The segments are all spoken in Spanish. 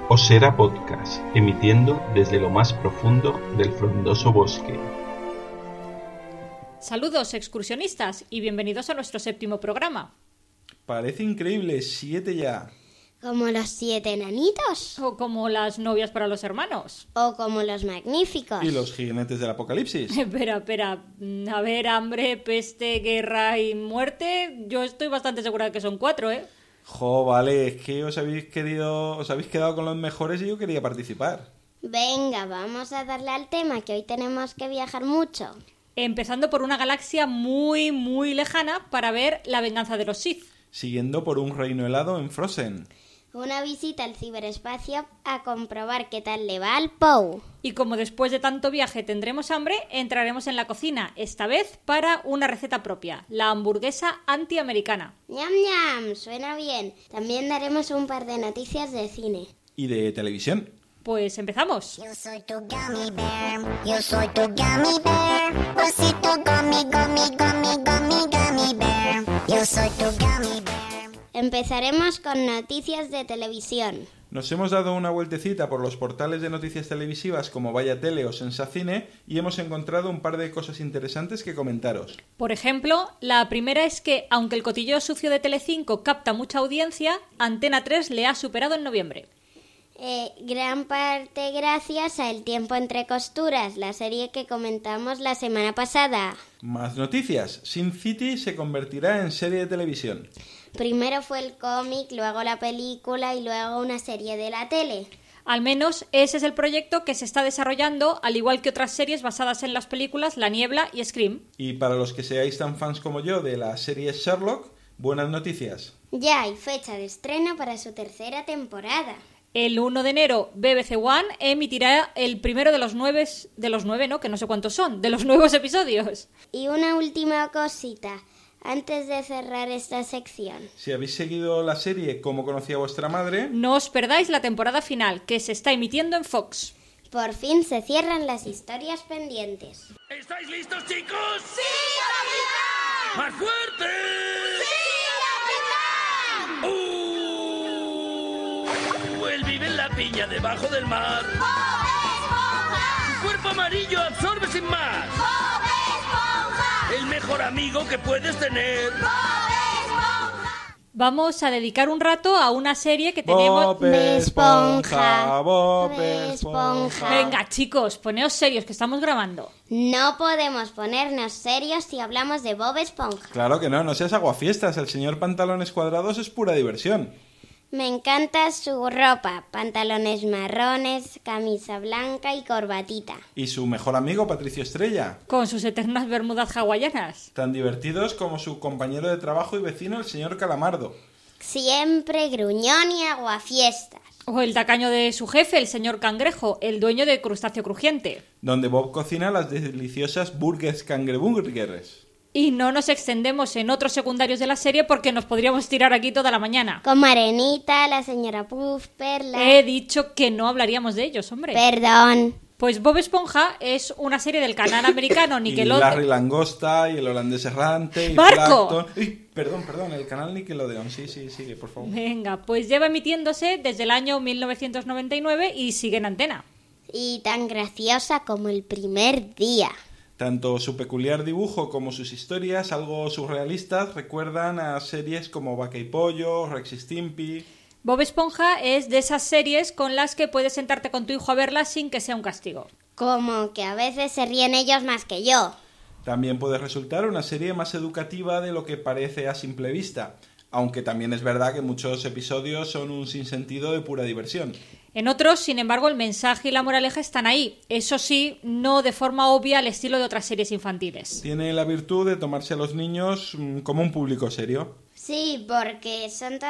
Osera Podcast, emitiendo desde lo más profundo del frondoso bosque. Saludos excursionistas y bienvenidos a nuestro 7º programa. Parece increíble, 7 ya. ¿Como los 7 enanitos? O como las novias para los hermanos. ¿O como los magníficos? Y los jinetes del apocalipsis. Espera. A ver, hambre, peste, guerra y muerte. Yo estoy bastante segura de que son 4, ¿eh? Jo, vale, es que os habéis quedado con los mejores y yo quería participar. Venga, vamos a darle al tema, que hoy tenemos que viajar mucho. Empezando por una galaxia muy, muy lejana para ver la venganza de los Sith. Siguiendo por un reino helado en Frozen. Una visita al ciberespacio a comprobar qué tal le va al Pou. Y como después de tanto viaje tendremos hambre, entraremos en la cocina, esta vez para una receta propia, la hamburguesa antiamericana. ¡Ñam, ñam! Suena bien. También daremos un par de noticias de cine. Y de televisión. Pues empezamos. Yo soy tu gummy bear, yo soy tu gummy bear, osito gummy, gummy, gummy, gummy, gummy bear, yo soy tu gummy bear. Empezaremos con noticias de televisión. Nos hemos dado una vueltecita por los portales de noticias televisivas como Vaya Tele o Sensacine y hemos encontrado un par de cosas interesantes que comentaros. Por ejemplo, la primera es que, aunque el cotilleo sucio de Telecinco capta mucha audiencia, Antena 3 le ha superado en noviembre. Gran parte gracias a El tiempo entre costuras, la serie que comentamos la semana pasada. Más noticias. Sin City se convertirá en serie de televisión. Primero fue el cómic, luego la película y luego una serie de la tele. Al menos ese es el proyecto que se está desarrollando, al igual que otras series basadas en las películas La Niebla y Scream. Y para los que seáis tan fans como yo de la serie Sherlock, buenas noticias. Ya hay fecha de estreno para su 3ª temporada. El 1 de enero, BBC One emitirá el primero de los nueve, ¿no? Que no sé cuántos son, de los nuevos episodios. Y una última cosita, antes de cerrar esta sección. Si habéis seguido la serie Cómo conocí a vuestra madre... No os perdáis la temporada final, que se está emitiendo en Fox. Por fin se cierran las historias pendientes. ¿Estáis listos, chicos? ¡Sí, capitán! ¡Más fuerte! ¡Sí, capitán! Él vive en la piña debajo del mar. ¡Bob Esponja! Su cuerpo amarillo absorbe sin más. ¡Bob Esponja! El mejor amigo que puedes tener. ¡Bob Esponja! Vamos a dedicar un rato a una serie que tenemos... Bob Esponja, Bob Bob Esponja. Venga, chicos, poneos serios, que estamos grabando. No podemos ponernos serios si hablamos de Bob Esponja. Claro que no seas aguafiestas, el señor Pantalones Cuadrados es pura diversión. Me encanta su ropa, pantalones marrones, camisa blanca y corbatita. Y su mejor amigo Patricio Estrella, Con sus eternas bermudas hawaianas. tan divertidos como su compañero de trabajo y vecino el señor Calamardo. Siempre gruñón y aguafiestas. O el tacaño de su jefe, el señor Cangrejo, el dueño de Crustáceo Crujiente. Donde Bob cocina las deliciosas burgers cangreburgers. Y no nos extendemos en otros secundarios de la serie porque nos podríamos tirar aquí toda la mañana. Como Arenita, la señora Puff, Perla... He dicho que no hablaríamos de ellos, hombre. Perdón. Pues Bob Esponja es una serie del canal americano Y Nickelodeon. Larry Langosta y el holandés errante y ¡Marco! Plankton. Uy, perdón, el canal Nickelodeon. Sí, sigue, por favor. Venga, pues lleva emitiéndose desde el año 1999 y sigue en antena. Y tan graciosa como el primer día. Tanto su peculiar dibujo como sus historias, algo surrealistas, recuerdan a series como Vaca y Pollo, Rex y Stimpy... Bob Esponja es de esas series con las que puedes sentarte con tu hijo a verlas sin que sea un castigo. Como que a veces se ríen ellos más que yo. También puede resultar una serie más educativa de lo que parece a simple vista, aunque también es verdad que muchos episodios son un sinsentido de pura diversión. En otros, sin embargo, el mensaje y la moraleja están ahí. Eso sí, no de forma obvia al estilo de otras series infantiles. Tiene la virtud de tomarse a los niños como un público serio. Sí, porque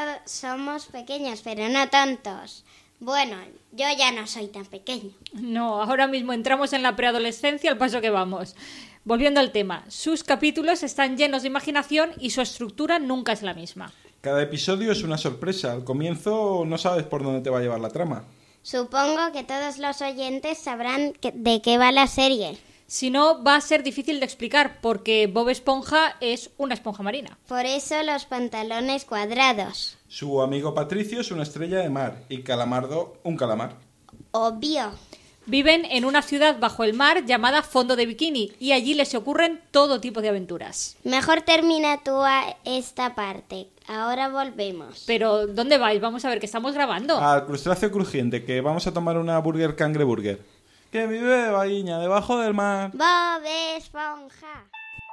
somos pequeños, pero no tontos. Bueno, yo ya no soy tan pequeño. No, ahora mismo entramos en la preadolescencia al paso que vamos. Volviendo al tema, sus capítulos están llenos de imaginación y su estructura nunca es la misma. Cada episodio es una sorpresa. Al comienzo no sabes por dónde te va a llevar la trama. Supongo que todos los oyentes sabrán de qué va la serie. Si no, va a ser difícil de explicar, porque Bob Esponja es una esponja marina. Por eso los pantalones cuadrados. Su amigo Patricio es una estrella de mar y Calamardo un calamar. Obvio. Viven en una ciudad bajo el mar llamada Fondo de Bikini y allí les ocurren todo tipo de aventuras. Mejor termina tú esta parte. Ahora volvemos. Pero, ¿dónde vais? Vamos a ver, que estamos grabando. Al crustáceo crujiente, que vamos a tomar una burger cangreburger. Que vive Bahiña, debajo del mar. Bob Esponja.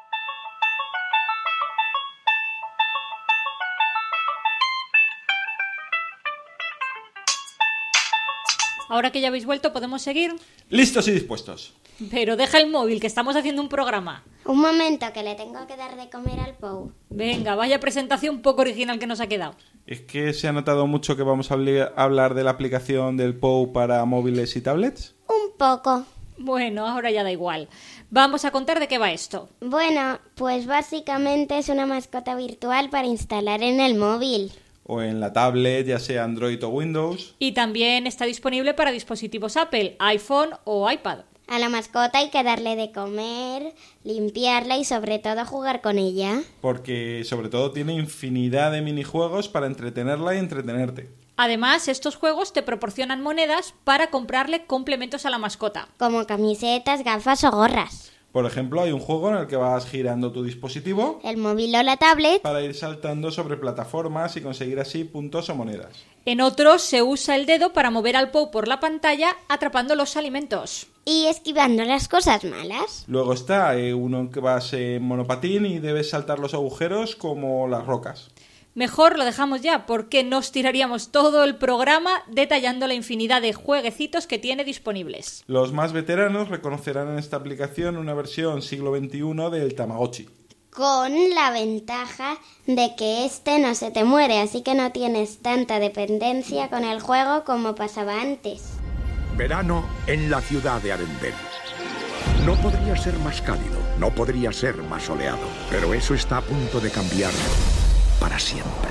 Ahora que ya habéis vuelto, ¿podemos seguir? Listos y dispuestos. Pero deja el móvil, que estamos haciendo un programa. Un momento, que le tengo que dar de comer al Pou. Venga, vaya presentación poco original que nos ha quedado. ¿Es que se ha notado mucho que vamos a hablar de la aplicación del Pou para móviles y tablets? Un poco. Bueno, ahora ya da igual. Vamos a contar de qué va esto. Bueno, pues básicamente es una mascota virtual para instalar en el móvil. O en la tablet, ya sea Android o Windows. Y también está disponible para dispositivos Apple, iPhone o iPad. A la mascota hay que darle de comer, limpiarla y sobre todo jugar con ella. Porque sobre todo tiene infinidad de minijuegos para entretenerla y entretenerte. Además, estos juegos te proporcionan monedas para comprarle complementos a la mascota. Como camisetas, gafas o gorras. Por ejemplo, hay un juego en el que vas girando tu dispositivo El móvil o la tablet. para ir saltando sobre plataformas y conseguir así puntos o monedas. En otros se usa el dedo para mover al Pou por la pantalla atrapando los alimentos. Y esquivando las cosas malas. Luego está uno en que vas en monopatín y debes saltar los agujeros como las rocas. Mejor lo dejamos ya, porque nos tiraríamos todo el programa detallando la infinidad de jueguecitos que tiene disponibles. Los más veteranos reconocerán en esta aplicación una versión siglo XXI del Tamagotchi. Con la ventaja de que este no se te muere, así que no tienes tanta dependencia con el juego como pasaba antes. Verano en la ciudad de Arendelle. No podría ser más cálido, no podría ser más soleado, pero eso está a punto de cambiar para siempre.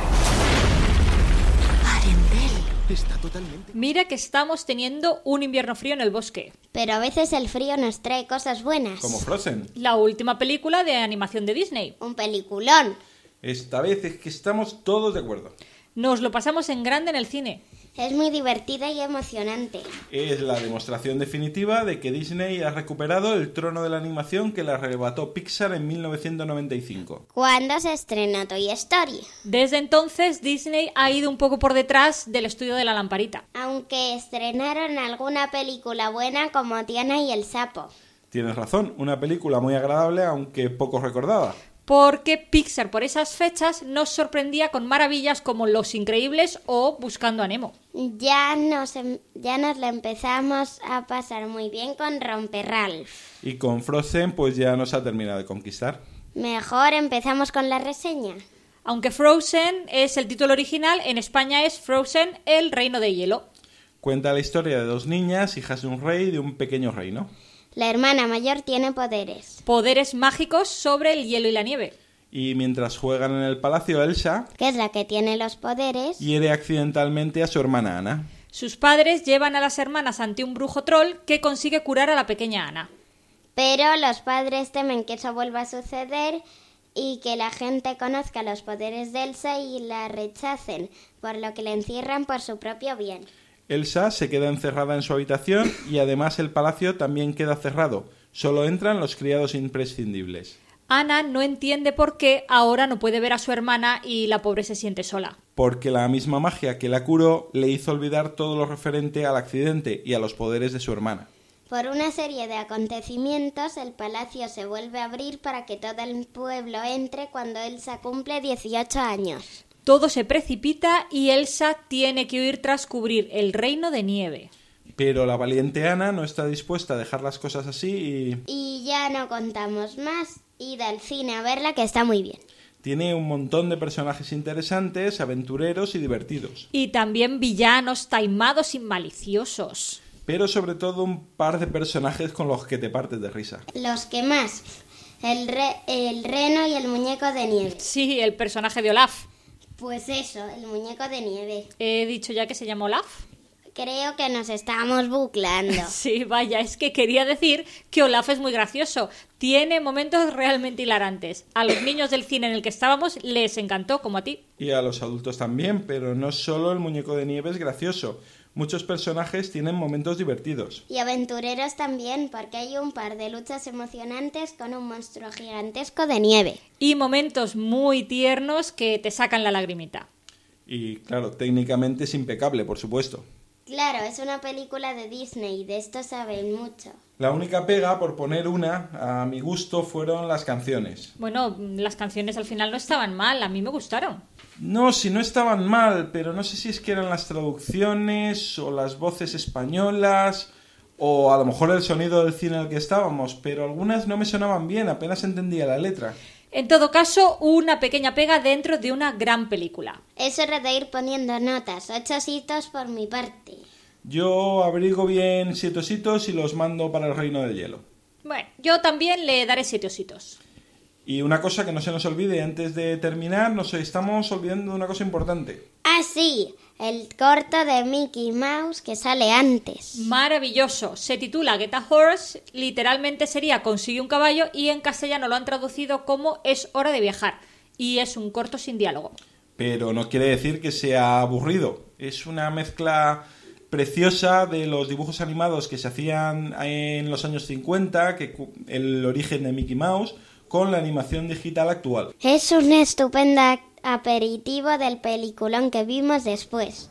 Arendelle. Está totalmente... Mira que estamos teniendo un invierno frío en el bosque. Pero a veces el frío nos trae cosas buenas. Como Frozen. La última película de animación de Disney. Un peliculón. Esta vez es que estamos todos de acuerdo. Nos lo pasamos en grande en el cine. Es muy divertida y emocionante. Es la demostración definitiva de que Disney ha recuperado el trono de la animación que le arrebató Pixar en 1995. ¿Cuándo se estrenó Toy Story? Desde entonces, Disney ha ido un poco por detrás del estudio de la lamparita. Aunque estrenaron alguna película buena como Tiana y el sapo. Tienes razón, una película muy agradable aunque poco recordada. Porque Pixar por esas fechas nos sorprendía con maravillas como Los Increíbles o Buscando a Nemo. Ya nos la empezamos a pasar muy bien con Romperralph. Y con Frozen pues ya nos ha terminado de conquistar. Mejor empezamos con la reseña. Aunque Frozen es el título original, en España es Frozen, el reino de hielo. Cuenta la historia de dos niñas, hijas de un rey de un pequeño reino. La hermana mayor tiene poderes. Poderes mágicos sobre el hielo y la nieve. Y mientras juegan en el palacio, Elsa Que es la que tiene los poderes. hiere accidentalmente a su hermana Anna. Sus padres llevan a las hermanas ante un brujo troll que consigue curar a la pequeña Anna. Pero los padres temen que eso vuelva a suceder y que la gente conozca los poderes de Elsa y la rechacen, por lo que la encierran por su propio bien. Elsa se queda encerrada en su habitación y además el palacio también queda cerrado. Solo entran los criados imprescindibles. Anna no entiende por qué ahora no puede ver a su hermana y la pobre se siente sola. Porque la misma magia que la curó le hizo olvidar todo lo referente al accidente y a los poderes de su hermana. Por una serie de acontecimientos, el palacio se vuelve a abrir para que todo el pueblo entre cuando Elsa cumple 18 años. Todo se precipita y Elsa tiene que huir tras cubrir el reino de nieve. Pero la valiente Anna no está dispuesta a dejar las cosas así Y ya no contamos más. Id al cine a verla, que está muy bien. tiene un montón de personajes interesantes, aventureros y divertidos. Y también villanos taimados y maliciosos. Pero sobre todo un par de personajes con los que te partes de risa. Los que más. El reno y el muñeco de nieve. Sí, el personaje de Olaf. Pues eso, el muñeco de nieve. He dicho ya que se llama Olaf. Creo que nos estamos buclando. Sí, vaya, es que quería decir que Olaf es muy gracioso. Tiene momentos realmente hilarantes. A los niños del cine en el que estábamos les encantó, como a ti. Y a los adultos también, pero no solo el muñeco de nieve es gracioso. Muchos personajes tienen momentos divertidos. Y aventureros también, porque hay un par de luchas emocionantes con un monstruo gigantesco de nieve. Y momentos muy tiernos que te sacan la lagrimita. Y claro, técnicamente es impecable, por supuesto. Claro, es una película de Disney, de esto saben mucho. La única pega, por poner una, a mi gusto, fueron las canciones. Bueno, las canciones al final no estaban mal, a mí me gustaron. No, si no estaban mal, pero no sé si es que eran las traducciones o las voces españolas o a lo mejor el sonido del cine en el que estábamos, pero algunas no me sonaban bien, apenas entendía la letra. En todo caso, una pequeña pega dentro de una gran película. Es hora de ir poniendo notas, 8 ositos por mi parte. Yo abrigo bien 7 ositos y los mando para el Reino del Hielo. Bueno, yo también le daré 7 ositos. Y una cosa que no se nos olvide, antes de terminar, nos estamos olvidando de una cosa importante. Ah, sí, el corto de Mickey Mouse que sale antes. Maravilloso. Se titula Get a Horse, literalmente sería Consigue un caballo y en castellano lo han traducido como Es hora de viajar. Y es un corto sin diálogo. Pero no quiere decir que sea aburrido. Es una mezcla preciosa de los dibujos animados que se hacían en los años 50, el origen de Mickey Mouse, con la animación digital actual. Es un estupendo aperitivo del peliculón que vimos después.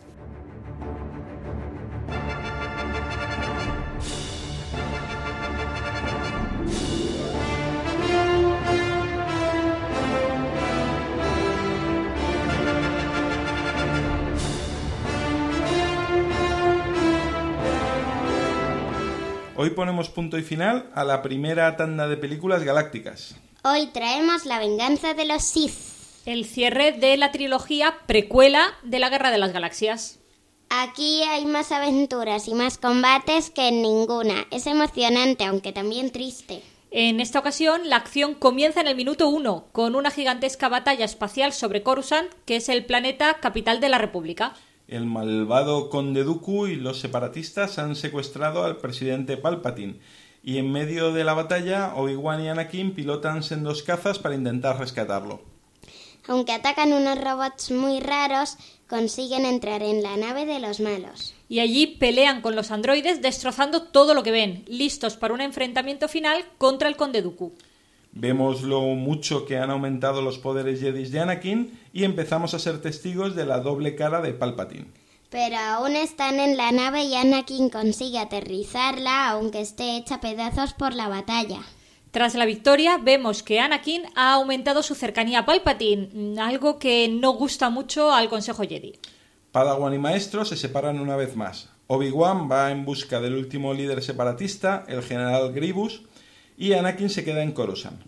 Hoy ponemos punto y final a la primera tanda de películas galácticas. Hoy traemos La venganza de los Sith. El cierre de la trilogía precuela de la Guerra de las Galaxias. Aquí hay más aventuras y más combates que en ninguna. Es emocionante, aunque también triste. En esta ocasión, la acción comienza en el minuto 1, con una gigantesca batalla espacial sobre Coruscant, que es el planeta capital de la República. El malvado Conde Dooku y los separatistas han secuestrado al presidente Palpatine, y en medio de la batalla, Obi-Wan y Anakin pilotan sendos cazas para intentar rescatarlo. Aunque atacan unos robots muy raros, consiguen entrar en la nave de los malos. Y allí pelean con los androides destrozando todo lo que ven, listos para un enfrentamiento final contra el Conde Dooku. Vemos lo mucho que han aumentado los poderes Jedi de Anakin y empezamos a ser testigos de la doble cara de Palpatine. Pero aún están en la nave y Anakin consigue aterrizarla, aunque esté hecha a pedazos por la batalla. Tras la victoria, vemos que Anakin ha aumentado su cercanía a Palpatine, algo que no gusta mucho al Consejo Jedi. Padawan y Maestro se separan una vez más. Obi-Wan va en busca del último líder separatista, el general Grievous, y Anakin se queda en Coruscant,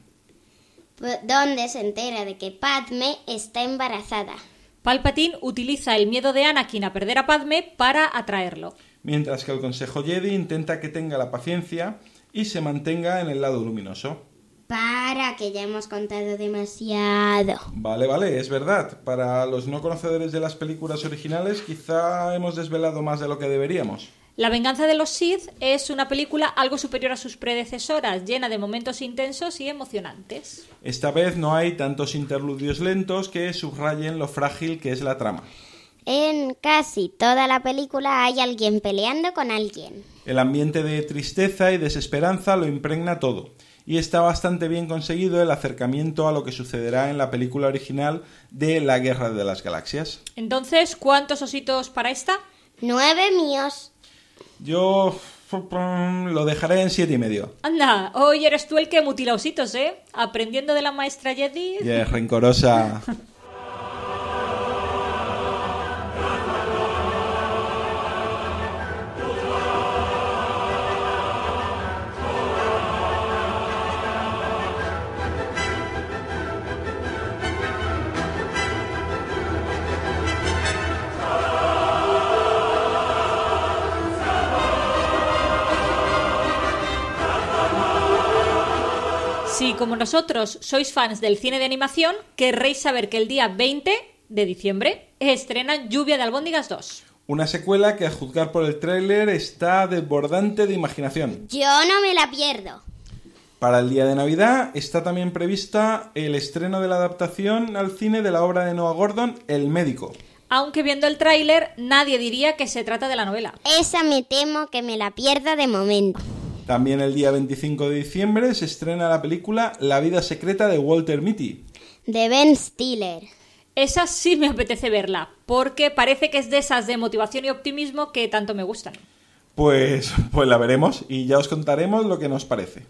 donde se entera de que Padme está embarazada. Palpatine utiliza el miedo de Anakin a perder a Padme para atraerlo. Mientras que el Consejo Jedi intenta que tenga la paciencia y se mantenga en el lado luminoso. Para, que ya hemos contado demasiado. Vale, es verdad. Para los no conocedores de las películas originales, quizá hemos desvelado más de lo que deberíamos. La venganza de los Sith es una película algo superior a sus predecesoras, llena de momentos intensos y emocionantes. Esta vez no hay tantos interludios lentos que subrayen lo frágil que es la trama. En casi toda la película hay alguien peleando con alguien. El ambiente de tristeza y desesperanza lo impregna todo, y está bastante bien conseguido el acercamiento a lo que sucederá en la película original de La Guerra de las Galaxias. Entonces, ¿cuántos ositos para esta? 9 míos. Yo lo dejaré en 7,5. Anda, hoy eres tú el que mutila ositos, ¿eh? Aprendiendo de la maestra Jedi. Ya es rencorosa. Si, como nosotros, sois fans del cine de animación, querréis saber que el día 20 de diciembre estrenan Lluvia de Albóndigas 2. Una secuela que, a juzgar por el tráiler, está desbordante de imaginación. Yo no me la pierdo. Para el día de Navidad está también prevista el estreno de la adaptación al cine de la obra de Noah Gordon, El médico. Aunque viendo el tráiler nadie diría que se trata de la novela. Esa me temo que me la pierdo de momento. También el día 25 de diciembre se estrena la película La vida secreta de Walter Mitty. De Ben Stiller. Esa sí me apetece verla, porque parece que es de esas de motivación y optimismo que tanto me gustan. Pues la veremos y ya os contaremos lo que nos parece.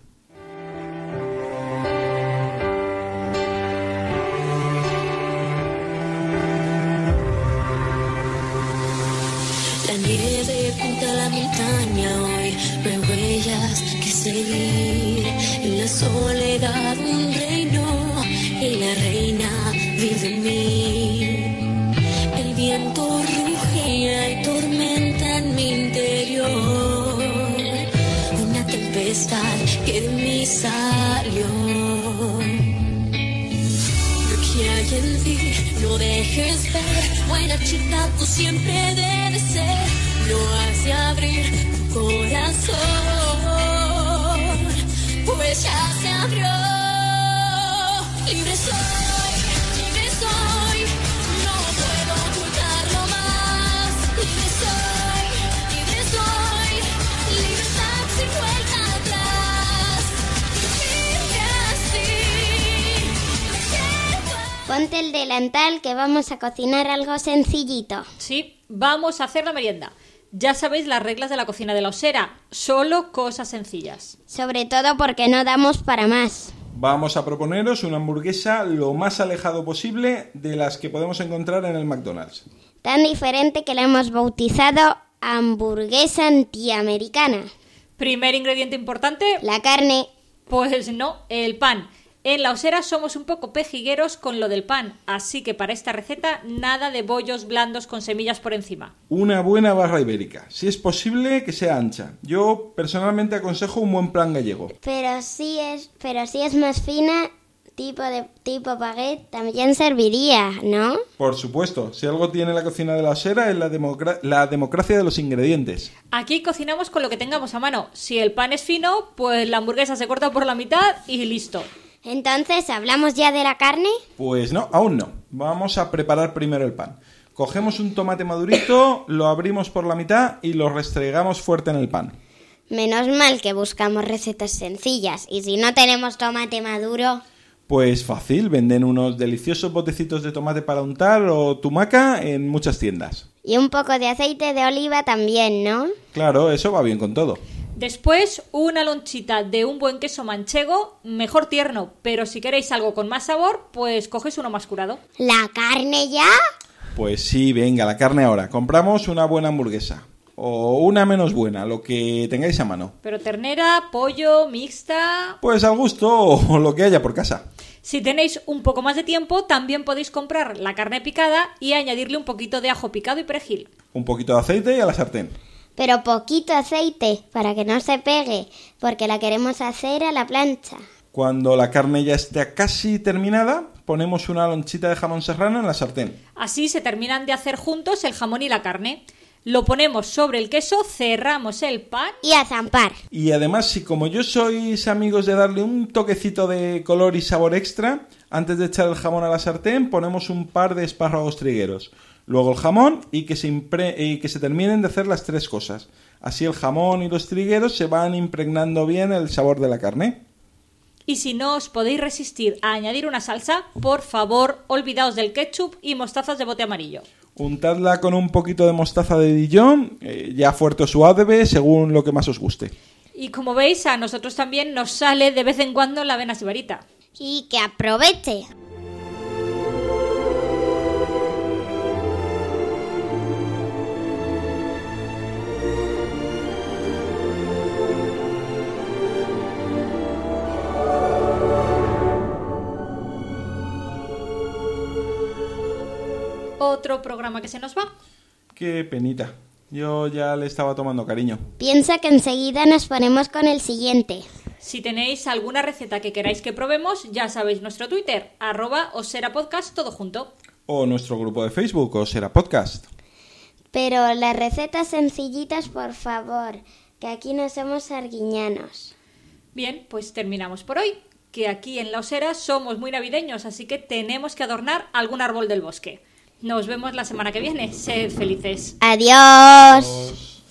La nieve pinta la montaña hoy, no hay huellas que seguir. En la soledad un reino y la reina vive en mí. El viento rugía y tormenta en mi interior. Una tempestad que de mí salió. Que hay en ti, no dejes ver, buena chica tú siempre debes ser, no has de abrir tu corazón, pues ya se abrió. Libre soy, no puedo ocultarlo más. Libre soy, libertad sin vuelta atrás. Vive así. Ponte el delantal que vamos a cocinar algo sencillito. Sí, vamos a hacer la merienda. Ya sabéis las reglas de la cocina de la Osera, solo cosas sencillas. Sobre todo porque no damos para más. Vamos a proponeros una hamburguesa lo más alejado posible de las que podemos encontrar en el McDonald's. Tan diferente que la hemos bautizado hamburguesa antiamericana. Primer ingrediente importante, La carne. pues no, el pan. En la Osera somos un poco pejigueros con lo del pan, así que para esta receta nada de bollos blandos con semillas por encima. Una buena barra ibérica, si es posible que sea ancha. Yo personalmente aconsejo un buen plan gallego. Pero si es más fina, tipo baguette, también serviría, ¿no? Por supuesto, si algo tiene la cocina de la Osera es la democracia de los ingredientes. Aquí cocinamos con lo que tengamos a mano. Si el pan es fino, pues la hamburguesa se corta por la mitad y listo. Entonces, ¿hablamos ya de la carne? Pues no, aún no. Vamos a preparar primero el pan. Cogemos un tomate madurito, lo abrimos por la mitad y lo restregamos fuerte en el pan. Menos mal que buscamos recetas sencillas. Y si no tenemos tomate maduro... Pues fácil, venden unos deliciosos botecitos de tomate para untar o tumaca en muchas tiendas. Y un poco de aceite de oliva también, ¿no? Claro, eso va bien con todo. Después, una lonchita de un buen queso manchego, mejor tierno, pero si queréis algo con más sabor, pues cogéis uno más curado. ¿La carne ya? Pues sí, venga, la carne ahora. Compramos una buena hamburguesa. O una menos buena, lo que tengáis a mano. Pero ternera, pollo, mixta... Pues al gusto o lo que haya por casa. Si tenéis un poco más de tiempo, también podéis comprar la carne picada y añadirle un poquito de ajo picado y perejil. Un poquito de aceite y a la sartén. Pero poquito aceite, para que no se pegue, porque la queremos hacer a la plancha. Cuando la carne ya esté casi terminada, ponemos una lonchita de jamón serrano en la sartén. Así se terminan de hacer juntos el jamón y la carne. Lo ponemos sobre el queso, cerramos el pan... Y a zampar. Y además, si como yo sois amigos de darle un toquecito de color y sabor extra, antes de echar el jamón a la sartén, ponemos un par de espárragos trigueros. Luego el jamón y que se terminen de hacer las tres cosas. Así el jamón y los trigueros se van impregnando bien el sabor de la carne. Y si no os podéis resistir a añadir una salsa, por favor, olvidaos del ketchup y mostazas de bote amarillo. Untadla con un poquito de mostaza de Dijon, ya fuerte o suave, según lo que más os guste. Y como veis, a nosotros también nos sale de vez en cuando la avena sibarita. Y que aproveche. Otro programa que se nos va. Qué penita. Yo ya le estaba tomando cariño. Piensa que enseguida nos ponemos con el siguiente. Si tenéis alguna receta que queráis que probemos, ya sabéis nuestro Twitter, @oserapodcast, todo junto. O nuestro grupo de Facebook, Osera Podcast. Pero las recetas sencillitas, por favor, que aquí no somos arguiñanos. Bien, pues terminamos por hoy, que aquí en La Osera somos muy navideños, así que tenemos que adornar algún árbol del bosque. Nos vemos la semana que viene. Sed felices. Adiós.